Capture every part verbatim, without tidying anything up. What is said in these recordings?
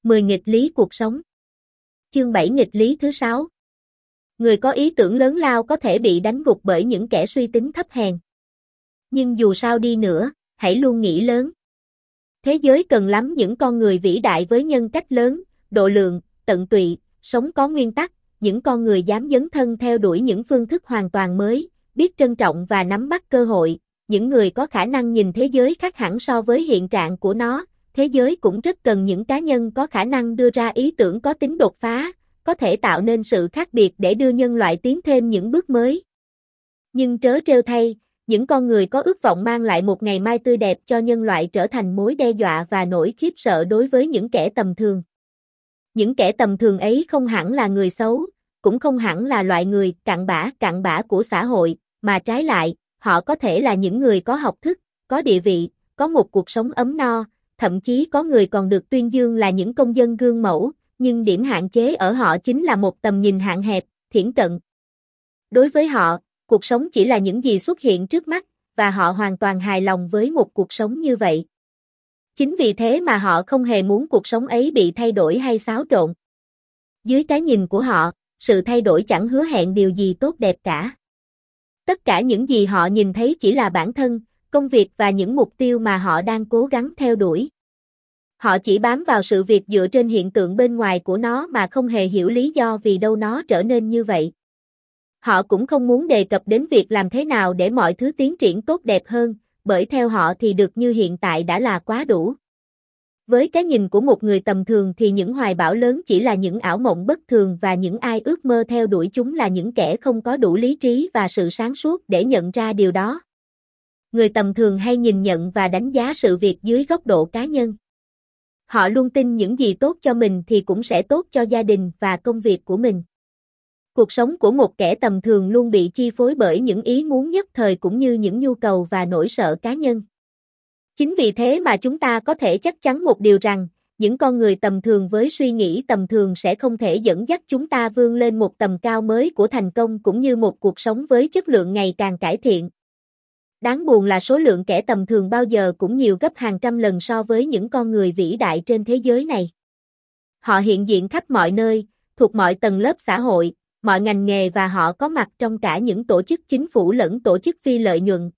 mười nghịch lý cuộc sống. Chương bảy nghịch lý thứ sáu. Người có ý tưởng lớn lao có thể bị đánh gục bởi những kẻ suy tính thấp hèn. Nhưng dù sao đi nữa, hãy luôn nghĩ lớn. Thế giới cần lắm những con người vĩ đại với nhân cách lớn, độ lượng, tận tụy, sống có nguyên tắc, những con người dám dấn thân theo đuổi những phương thức hoàn toàn mới, biết trân trọng và nắm bắt cơ hội, những người có khả năng nhìn thế giới khác hẳn so với hiện trạng của nó. Thế giới cũng rất cần những cá nhân có khả năng đưa ra ý tưởng có tính đột phá, có thể tạo nên sự khác biệt để đưa nhân loại tiến thêm những bước mới. Nhưng trớ trêu thay, những con người có ước vọng mang lại một ngày mai tươi đẹp cho nhân loại trở thành mối đe dọa và nỗi khiếp sợ đối với những kẻ tầm thường. Những kẻ tầm thường ấy không hẳn là người xấu, cũng không hẳn là loại người cặn bã cặn bã của xã hội, mà trái lại, họ có thể là những người có học thức, có địa vị, có một cuộc sống ấm no, thậm chí có người còn được tuyên dương là những công dân gương mẫu, nhưng điểm hạn chế ở họ chính là một tầm nhìn hạn hẹp, thiển cận. Đối với họ, cuộc sống chỉ là những gì xuất hiện trước mắt, và họ hoàn toàn hài lòng với một cuộc sống như vậy. Chính vì thế mà họ không hề muốn cuộc sống ấy bị thay đổi hay xáo trộn. Dưới cái nhìn của họ, sự thay đổi chẳng hứa hẹn điều gì tốt đẹp cả. Tất cả những gì họ nhìn thấy chỉ là bản thân, công việc và những mục tiêu mà họ đang cố gắng theo đuổi. Họ chỉ bám vào sự việc dựa trên hiện tượng bên ngoài của nó mà không hề hiểu lý do vì đâu nó trở nên như vậy. Họ cũng không muốn đề cập đến việc làm thế nào để mọi thứ tiến triển tốt đẹp hơn, bởi theo họ thì được như hiện tại đã là quá đủ. Với cái nhìn của một người tầm thường thì những hoài bão lớn chỉ là những ảo mộng bất thường và những ai ước mơ theo đuổi chúng là những kẻ không có đủ lý trí và sự sáng suốt để nhận ra điều đó. Người tầm thường hay nhìn nhận và đánh giá sự việc dưới góc độ cá nhân. Họ luôn tin những gì tốt cho mình thì cũng sẽ tốt cho gia đình và công việc của mình. Cuộc sống của một kẻ tầm thường luôn bị chi phối bởi những ý muốn nhất thời cũng như những nhu cầu và nỗi sợ cá nhân. Chính vì thế mà chúng ta có thể chắc chắn một điều rằng, những con người tầm thường với suy nghĩ tầm thường sẽ không thể dẫn dắt chúng ta vươn lên một tầm cao mới của thành công cũng như một cuộc sống với chất lượng ngày càng cải thiện. Đáng buồn là số lượng kẻ tầm thường bao giờ cũng nhiều gấp hàng trăm lần so với những con người vĩ đại trên thế giới này. Họ hiện diện khắp mọi nơi, thuộc mọi tầng lớp xã hội, mọi ngành nghề và họ có mặt trong cả những tổ chức chính phủ lẫn tổ chức phi lợi nhuận.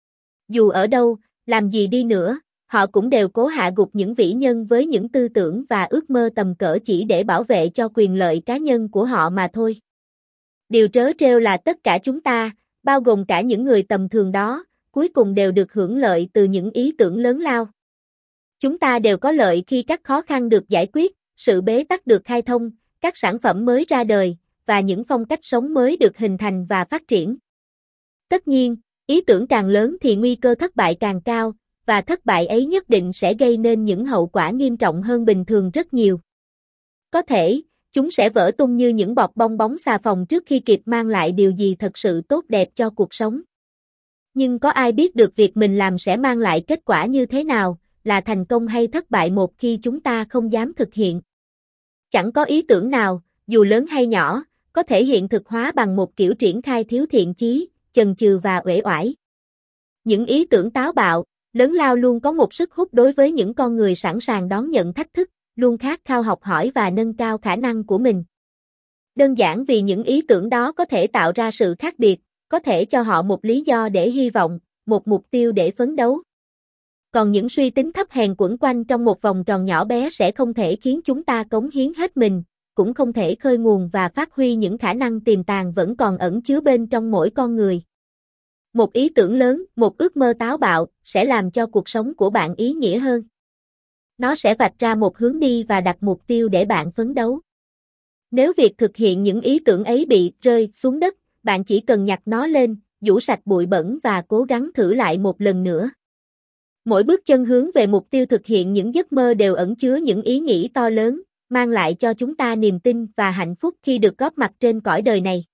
Dù ở đâu, làm gì đi nữa, họ cũng đều cố hạ gục những vĩ nhân với những tư tưởng và ước mơ tầm cỡ chỉ để bảo vệ cho quyền lợi cá nhân của họ mà thôi. Điều trớ trêu là tất cả chúng ta, bao gồm cả những người tầm thường đó, cuối cùng đều được hưởng lợi từ những ý tưởng lớn lao. Chúng ta đều có lợi khi các khó khăn được giải quyết, sự bế tắc được khai thông, các sản phẩm mới ra đời, và những phong cách sống mới được hình thành và phát triển. Tất nhiên, ý tưởng càng lớn thì nguy cơ thất bại càng cao, và thất bại ấy nhất định sẽ gây nên những hậu quả nghiêm trọng hơn bình thường rất nhiều. Có thể, chúng sẽ vỡ tung như những bọt bong bóng xà phòng trước khi kịp mang lại điều gì thật sự tốt đẹp cho cuộc sống. Nhưng có ai biết được việc mình làm sẽ mang lại kết quả như thế nào, là thành công hay thất bại một khi chúng ta không dám thực hiện. Chẳng có ý tưởng nào, dù lớn hay nhỏ, có thể hiện thực hóa bằng một kiểu triển khai thiếu thiện chí, chần chừ và uể oải. Những ý tưởng táo bạo, lớn lao luôn có một sức hút đối với những con người sẵn sàng đón nhận thách thức, luôn khát khao học hỏi và nâng cao khả năng của mình. Đơn giản vì những ý tưởng đó có thể tạo ra sự khác biệt, có thể cho họ một lý do để hy vọng, một mục tiêu để phấn đấu. Còn những suy tính thấp hèn quẩn quanh trong một vòng tròn nhỏ bé sẽ không thể khiến chúng ta cống hiến hết mình, cũng không thể khơi nguồn và phát huy những khả năng tiềm tàng vẫn còn ẩn chứa bên trong mỗi con người. Một ý tưởng lớn, một ước mơ táo bạo, sẽ làm cho cuộc sống của bạn ý nghĩa hơn. Nó sẽ vạch ra một hướng đi và đặt mục tiêu để bạn phấn đấu. Nếu việc thực hiện những ý tưởng ấy bị rơi xuống đất, bạn chỉ cần nhặt nó lên, giũ sạch bụi bẩn và cố gắng thử lại một lần nữa. Mỗi bước chân hướng về mục tiêu thực hiện những giấc mơ đều ẩn chứa những ý nghĩ to lớn, mang lại cho chúng ta niềm tin và hạnh phúc khi được góp mặt trên cõi đời này.